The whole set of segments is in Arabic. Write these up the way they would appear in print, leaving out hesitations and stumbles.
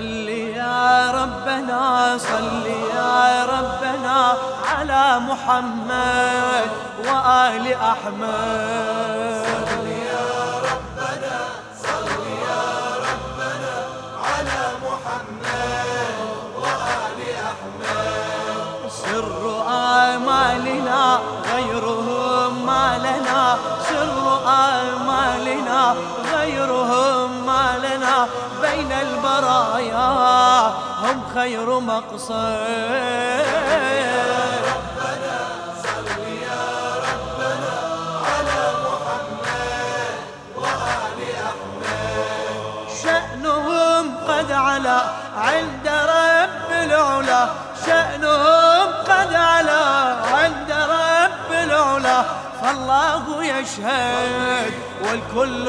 صل يا ربنا صل يا ربنا على محمد وآل أحمد. صل يا ربنا صل يا ربنا على محمد وآل أحمد. سر آمالنا غيرهم ما لنا، سر آمالنا غيرهم ما لنا، بين البرايا هم خير مقصد. ربنا صل يا ربنا على محمد وآل أحمد. شأنهم قد علا عند رب العلا، شأنهم قد علا عند رب العلا، فالله يشهد والكل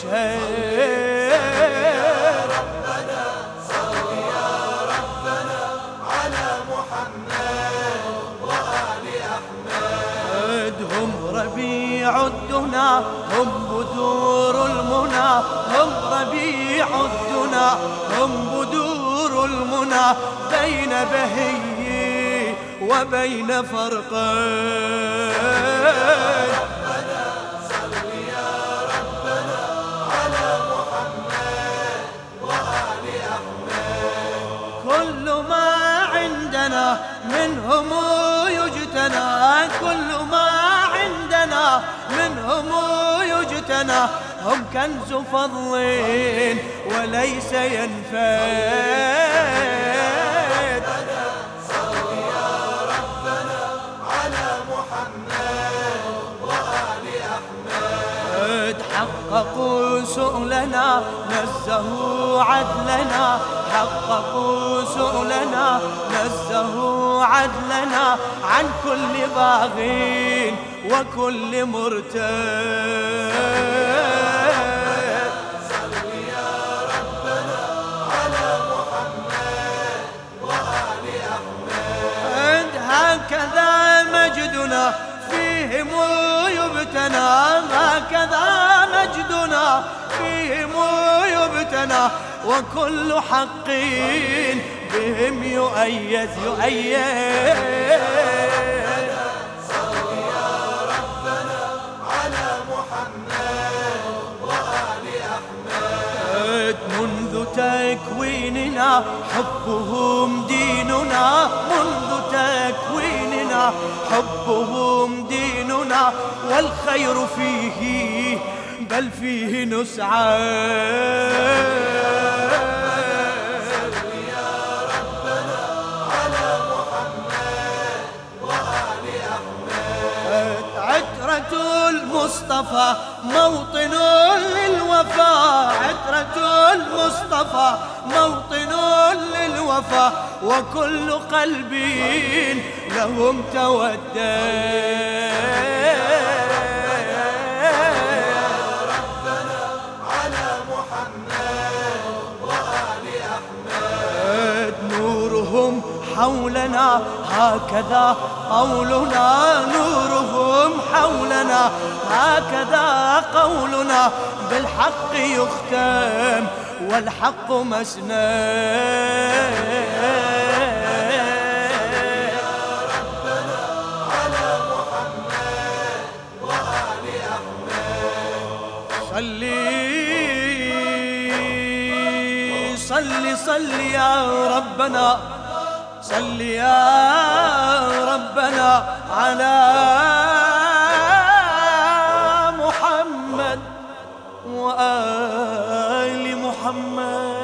يشهد. ربنا صل يا ربنا على محمد وآل أحمد. هم ربيع الدنا هم بدور المنى، هم ربيع الدنا هم بدور المنى، بين بهي وبين فرقين. ربنا صل يا ربنا على محمد وآل أحمد. كل ما عندنا منهم يجتنى، كل ما عندنا منهم يجتنى، هم كنز فضل وليس ينفد. صل يا ربنا على محمد وآل أحمد. حققوا سؤلنا نزهوا عدلنا، حققوا سؤلنا نزهوا عدلنا، عن كل باغ وكل مرتد. صل يا ربنا على محمد وآل أحمد. هكذا مجدنا فيهم يبتنى، هكذا مجدنا فيهم يبتنى، وكل حق بهم يؤيد يؤيد. صل يا ربنا على محمد وآل أحمد. منذ تكويننا حبهم ديننا، منذ تكويننا حبهم ديننا، والخير فيه بل فيه نسعى. صل يا ربنا على محمد وآل أحمد. عترة المصطفى موطن للوفاء، عترة المصطفى موطن للوفاء، وكل قلب لهم تودد. ربنا على محمد وآل أحمد. نورهم حولنا هكذا قولنا، نورهم حولنا هكذا قولنا، بالحق يختم والحق مسند. ربنا على محمد وآل أحمد. صل يا ربنا صل يا ربنا على محمد وآل محمد.